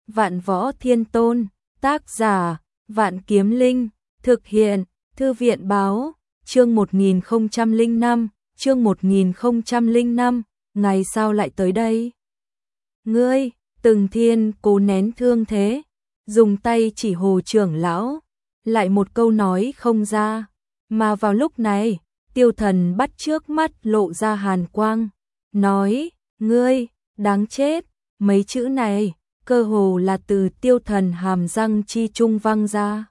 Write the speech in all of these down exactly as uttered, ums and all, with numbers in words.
Vạn Võ Thiên Tôn, tác giả, Vạn Kiếm Linh, thực hiện, Thư viện báo, chương một nghìn không trăm lẻ năm, chương một nghìn không trăm lẻ năm, ngày sao lại tới đây? Ngươi, Từng Thiên cố nén thương thế, dùng tay chỉ Hồ trưởng lão, lại một câu nói không ra, mà vào lúc này, Tiêu Thần bắt trước mắt lộ ra hàn quang, nói, ngươi, đáng chết, mấy chữ này, cơ hồ là từ Tiêu Thần hàm răng chi trung vang ra.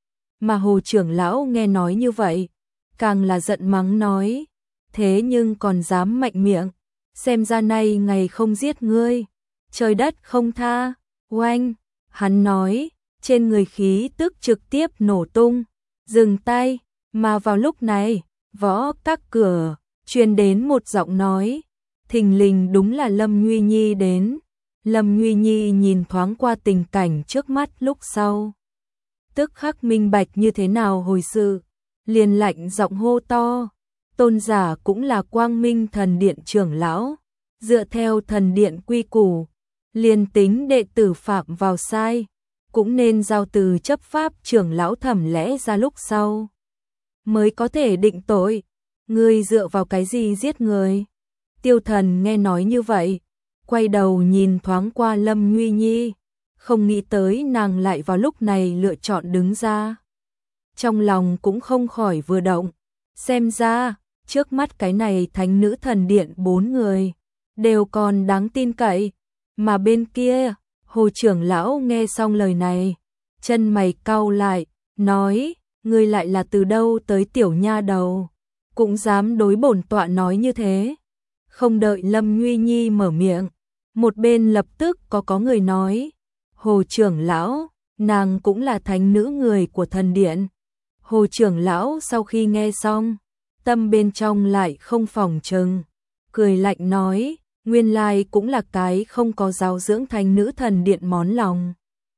Mà Hồ trưởng lão nghe nói như vậy, càng là giận mắng nói, thế nhưng còn dám mạnh miệng, xem ra nay ngày không giết ngươi, trời đất không tha, oanh, hắn nói, trên người khí tức trực tiếp nổ tung, dừng tay, mà vào lúc này, võ các cửa, truyền đến một giọng nói, thình lình đúng là Lâm Nguy Nhi đến. Lâm Nguy Nhi nhìn thoáng qua tình cảnh trước mắt lúc sau, tức khắc minh bạch như thế nào hồi sự, liền lạnh giọng hô to, tôn giả cũng là Quang Minh Thần Điện trưởng lão, dựa theo thần điện quy củ, liền tính đệ tử phạm vào sai, cũng nên giao từ chấp pháp trưởng lão thẩm lẽ ra lúc sau, mới có thể định tội, ngươi dựa vào cái gì giết người? Tiêu Thần nghe nói như vậy, quay đầu nhìn thoáng qua Lâm Nguy Nhi, không nghĩ tới nàng lại vào lúc này lựa chọn đứng ra. Trong lòng cũng không khỏi vừa động, xem ra, trước mắt cái này thánh nữ thần điện bốn người, đều còn đáng tin cậy, mà bên kia, Hồ trưởng lão nghe xong lời này, chân mày cau lại, nói, ngươi lại là từ đâu tới tiểu nha đầu, cũng dám đối bổn tọa nói như thế. Không đợi Lâm Nguy Nhi mở miệng, một bên lập tức có có người nói, Hồ trưởng lão, nàng cũng là thánh nữ người của thần điện. Hồ trưởng lão sau khi nghe xong, tâm bên trong lại không phòng chừng, cười lạnh nói, nguyên lai cũng là cái không có giáo dưỡng thánh nữ thần điện món lòng.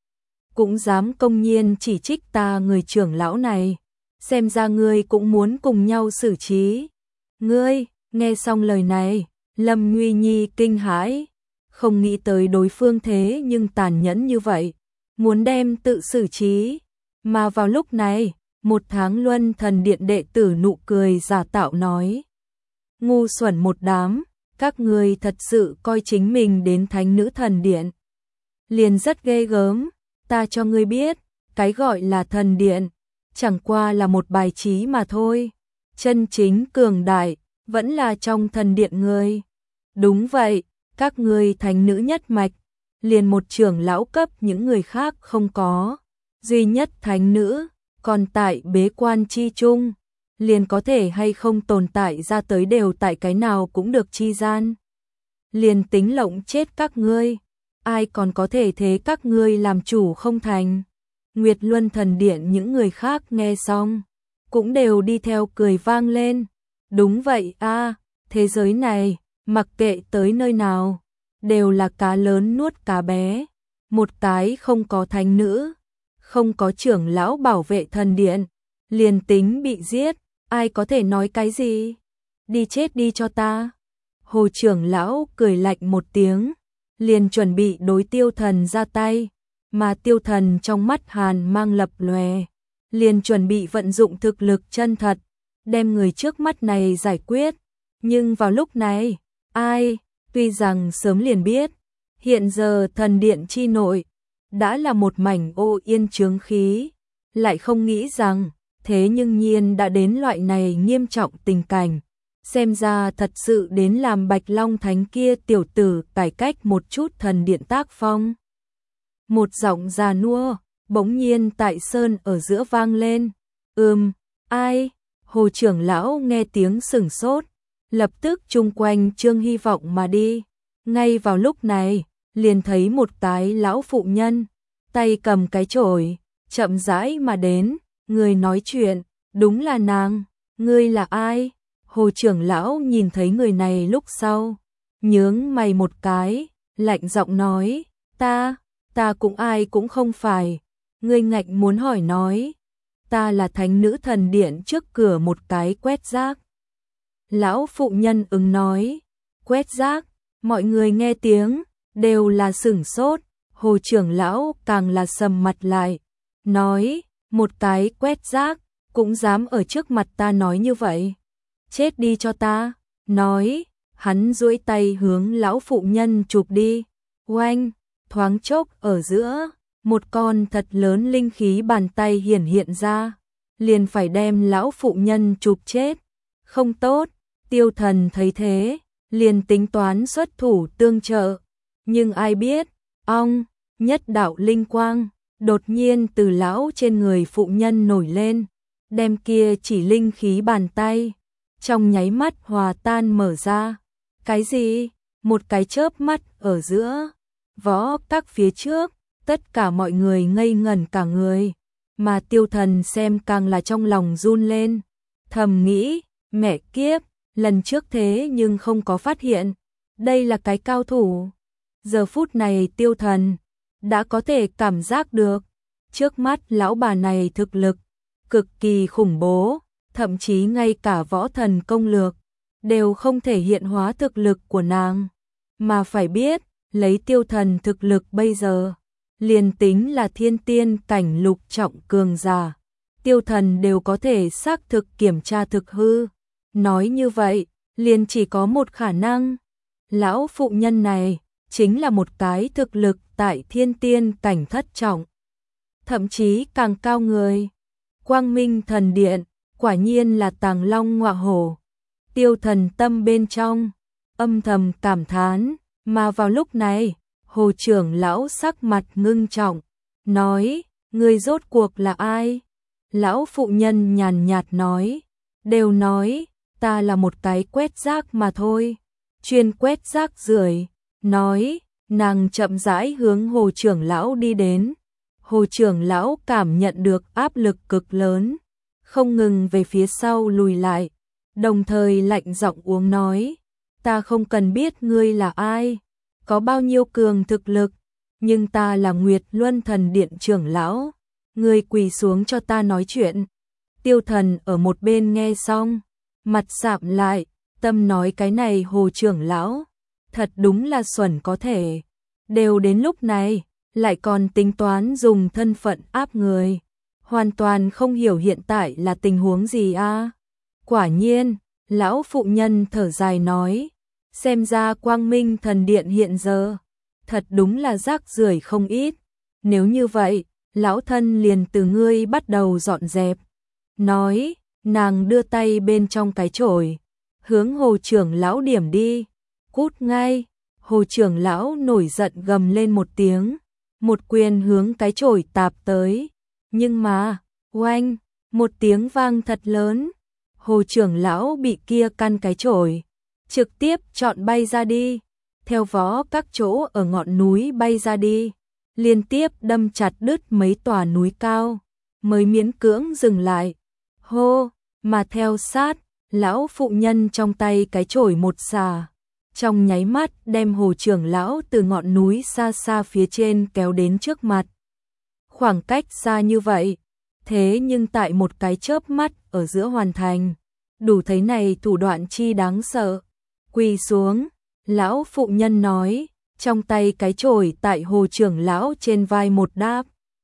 Cũng dám công nhiên chỉ trích ta người trưởng lão này, xem ra ngươi cũng muốn cùng nhau xử trí. Ngươi, nghe xong lời này, Lâm Nguy Nhi kinh hãi, không nghĩ tới đối phương thế nhưng tàn nhẫn như vậy, muốn đem tự xử trí. Mà vào lúc này, một tháng luân thần điện đệ tử nụ cười giả tạo nói, ngu xuẩn một đám, các ngươi thật sự coi chính mình đến thánh nữ thần điện. Liền rất ghê gớm, ta cho ngươi biết, cái gọi là thần điện, chẳng qua là một bài trí mà thôi, chân chính cường đại, vẫn là trong thần điện ngươi. Đúng vậy, các ngươi thánh nữ nhất mạch, liền một trưởng lão cấp những người khác không có, duy nhất thánh nữ, còn tại bế quan chi chung, liền có thể hay không tồn tại ra tới đều tại cái nào cũng được chi gian. Liền tính lộng chết các ngươi, ai còn có thể thế các ngươi làm chủ không thành. Nguyệt Luân thần điện những người khác nghe xong, cũng đều đi theo cười vang lên. Đúng vậy a, thế giới này, mặc kệ tới nơi nào, đều là cá lớn nuốt cá bé. Một cái không có thánh nữ, không có trưởng lão bảo vệ thần điện, liền tính bị giết, ai có thể nói cái gì? Đi chết đi cho ta. Hồ trưởng lão cười lạnh một tiếng, liền chuẩn bị đối Tiêu Thần ra tay, mà Tiêu Thần trong mắt hàn mang lập lòe, liền chuẩn bị vận dụng thực lực chân thật, đem người trước mắt này giải quyết. Nhưng vào lúc này, ai, tuy rằng sớm liền biết, hiện giờ thần điện chi nội, đã là một mảnh ô yên chướng khí, lại không nghĩ rằng, thế nhưng nhiên đã đến loại này nghiêm trọng tình cảnh, xem ra thật sự đến làm Bạch Long Thánh kia tiểu tử cải cách một chút thần điện tác phong. Một giọng già nua, bỗng nhiên tại sơn ở giữa vang lên, ừm, ai, Hồ trưởng lão nghe tiếng sửng sốt, lập tức chung quanh trương hy vọng mà đi, ngay vào lúc này, liền thấy một cái lão phụ nhân, tay cầm cái chổi, chậm rãi mà đến, người nói chuyện, đúng là nàng, ngươi là ai? Hồ trưởng lão nhìn thấy người này lúc sau, nhướng mày một cái, lạnh giọng nói, ta, ta cũng ai cũng không phải, ngươi ngạnh muốn hỏi nói, ta là thánh nữ thần điện trước cửa một cái quét rác. Lão phụ nhân ứng nói, quét rác, mọi người nghe tiếng, đều là sửng sốt, Hồ trưởng lão càng là sầm mặt lại, nói, một cái quét rác, cũng dám ở trước mặt ta nói như vậy. Chết đi cho ta, nói, hắn duỗi tay hướng lão phụ nhân chụp đi. Oanh, thoáng chốc ở giữa, một con thật lớn linh khí bàn tay hiển hiện ra, liền phải đem lão phụ nhân chụp chết. Không tốt, Tiêu Thần thấy thế, liền tính toán xuất thủ tương trợ, nhưng ai biết, ong, nhất đạo linh quang, đột nhiên từ lão trên người phụ nhân nổi lên, đem kia chỉ linh khí bàn tay, trong nháy mắt hòa tan mở ra. Cái gì? Một cái chớp mắt ở giữa, võ các phía trước, tất cả mọi người ngây ngẩn cả người, mà Tiêu Thần xem càng là trong lòng run lên, thầm nghĩ, mẹ kiếp, lần trước thế nhưng không có phát hiện, đây là cái cao thủ. Giờ phút này Tiêu Thần đã có thể cảm giác được, trước mắt lão bà này thực lực cực kỳ khủng bố, thậm chí ngay cả võ thần công lược đều không thể hiện hóa thực lực của nàng. Mà phải biết, lấy Tiêu Thần thực lực bây giờ, liền tính là thiên tiên cảnh lục trọng cường giả, Tiêu Thần đều có thể xác thực kiểm tra thực hư. Nói như vậy, liền chỉ có một khả năng, lão phụ nhân này chính là một cái thực lực tại thiên tiên cảnh thất trọng, thậm chí càng cao người. Quang Minh Thần Điện, quả nhiên là tàng long ngọa hổ. Tiêu Thần tâm bên trong âm thầm cảm thán, mà vào lúc này, Hồ trưởng lão sắc mặt ngưng trọng, nói, người rốt cuộc là ai? Lão phụ nhân nhàn nhạt nói, đều nói, ta là một cái quét rác mà thôi, chuyên quét rác rưởi. Nói, nàng chậm rãi hướng Hồ trưởng lão đi đến. Hồ trưởng lão cảm nhận được áp lực cực lớn, không ngừng về phía sau lùi lại, đồng thời lạnh giọng uống nói, ta không cần biết ngươi là ai, có bao nhiêu cường thực lực, nhưng ta là Nguyệt Luân Thần Điện trưởng lão, ngươi quỳ xuống cho ta nói chuyện. Tiêu Thần ở một bên nghe xong, mặt sạm lại, tâm nói cái này Hồ trưởng lão, thật đúng là xuẩn có thể, đều đến lúc này, lại còn tính toán dùng thân phận áp người, hoàn toàn không hiểu hiện tại là tình huống gì a. À? Quả nhiên, lão phụ nhân thở dài nói, xem ra Quang Minh Thần Điện hiện giờ, thật đúng là rác rưởi không ít, nếu như vậy, lão thân liền từ ngươi bắt đầu dọn dẹp. Nói, nàng đưa tay bên trong cái chổi, hướng Hồ trưởng lão điểm đi, cút ngay. Hồ trưởng lão nổi giận gầm lên một tiếng, một quyền hướng cái chổi tạp tới, nhưng mà, oanh, một tiếng vang thật lớn, Hồ trưởng lão bị kia căn cái chổi trực tiếp chọn bay ra đi, theo vó các chỗ ở ngọn núi bay ra đi, liên tiếp đâm chặt đứt mấy tòa núi cao, mới miễn cưỡng dừng lại. Hô, mà theo sát, lão phụ nhân trong tay cái chổi một xà, trong nháy mắt đem Hồ trưởng lão từ ngọn núi xa xa phía trên kéo đến trước mặt. Khoảng cách xa như vậy, thế nhưng tại một cái chớp mắt ở giữa hoàn thành, đủ thấy này thủ đoạn chi đáng sợ. Quỳ xuống, lão phụ nhân nói, trong tay cái chổi tại Hồ trưởng lão trên vai một đáp.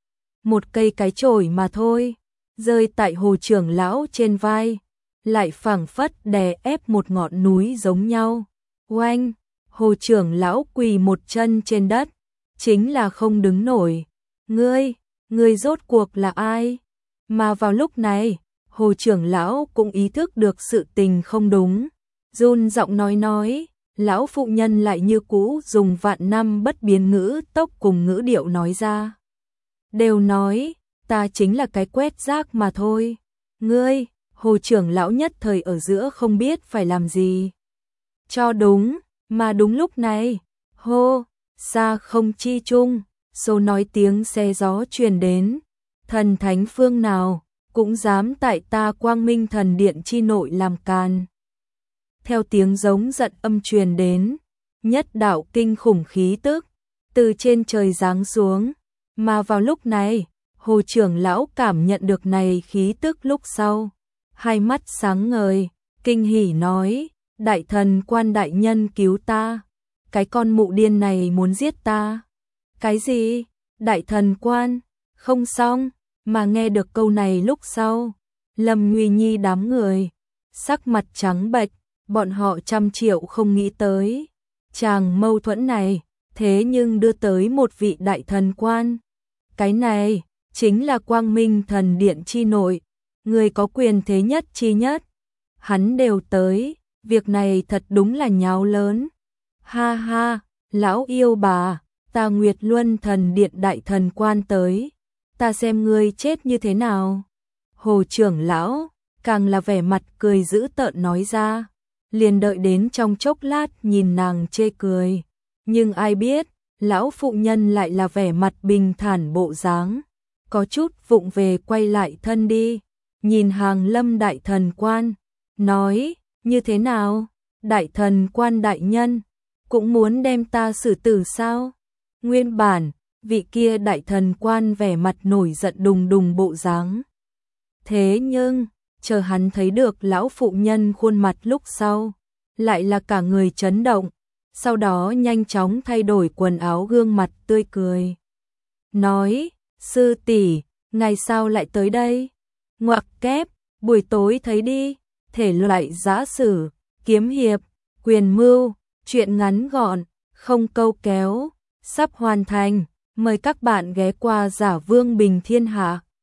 Một cây cái chổi mà thôi, rơi tại Hồ trưởng lão trên vai, lại phảng phất đè ép một ngọn núi giống nhau. Oanh, Hồ trưởng lão quỳ một chân trên đất, chính là không đứng nổi. Ngươi, ngươi rốt cuộc là ai? Mà vào lúc này, Hồ trưởng lão cũng ý thức được sự tình không đúng, run giọng nói nói, lão phụ nhân lại như cũ dùng vạn năm bất biến ngữ tốc cùng ngữ điệu nói ra. Đều nói, ta chính là cái quét rác mà thôi. Ngươi, Hồ trưởng lão nhất thời ở giữa không biết phải làm gì. Cho đúng, mà đúng lúc này, hô, xa không chi chung, số nói tiếng xe gió truyền đến, thần thánh phương nào, cũng dám tại ta Quang Minh Thần Điện chi nội làm càn. Theo tiếng giống giận âm truyền đến, nhất đạo kinh khủng khí tức, từ trên trời giáng xuống, mà vào lúc này, Hồ trưởng lão cảm nhận được này khí tức lúc sau, hai mắt sáng ngời, kinh hỉ nói, đại thần quan đại nhân cứu ta, cái con mụ điên này muốn giết ta. Cái gì? Đại thần quan? Không xong, mà nghe được câu này lúc sau, Lâm Nguy Nhi đám người, sắc mặt trắng bệch, bọn họ trăm triệu không nghĩ tới. Chàng mâu thuẫn này, thế nhưng đưa tới một vị đại thần quan. Cái này, chính là Quang Minh Thần Điện chi nội, người có quyền thế nhất chi nhất. Hắn đều tới, việc này thật đúng là nháo lớn. Ha ha, lão yêu bà, ta Nguyệt Luân Thần Điện đại thần quan tới, ta xem ngươi chết như thế nào. Hồ trưởng lão, càng là vẻ mặt cười dữ tợn nói ra, liền đợi đến trong chốc lát nhìn nàng chê cười. Nhưng ai biết, lão phụ nhân lại là vẻ mặt bình thản bộ dáng, có chút vụng về quay lại thân đi, nhìn Hàng Lâm đại thần quan, nói, như thế nào, đại thần quan đại nhân, cũng muốn đem ta xử tử sao? Nguyên bản, vị kia đại thần quan vẻ mặt nổi giận đùng đùng bộ dáng. Thế nhưng, chờ hắn thấy được lão phụ nhân khuôn mặt lúc sau, lại là cả người chấn động, sau đó nhanh chóng thay đổi quần áo gương mặt tươi cười. Nói, sư tỷ, ngày sao lại tới đây? Ngoặc kép, buổi tối thấy đi, thể loại giã sử, kiếm hiệp, quyền mưu, chuyện ngắn gọn, không câu kéo, sắp hoàn thành, mời các bạn ghé qua Giả Vương Bình Thiên Hạ.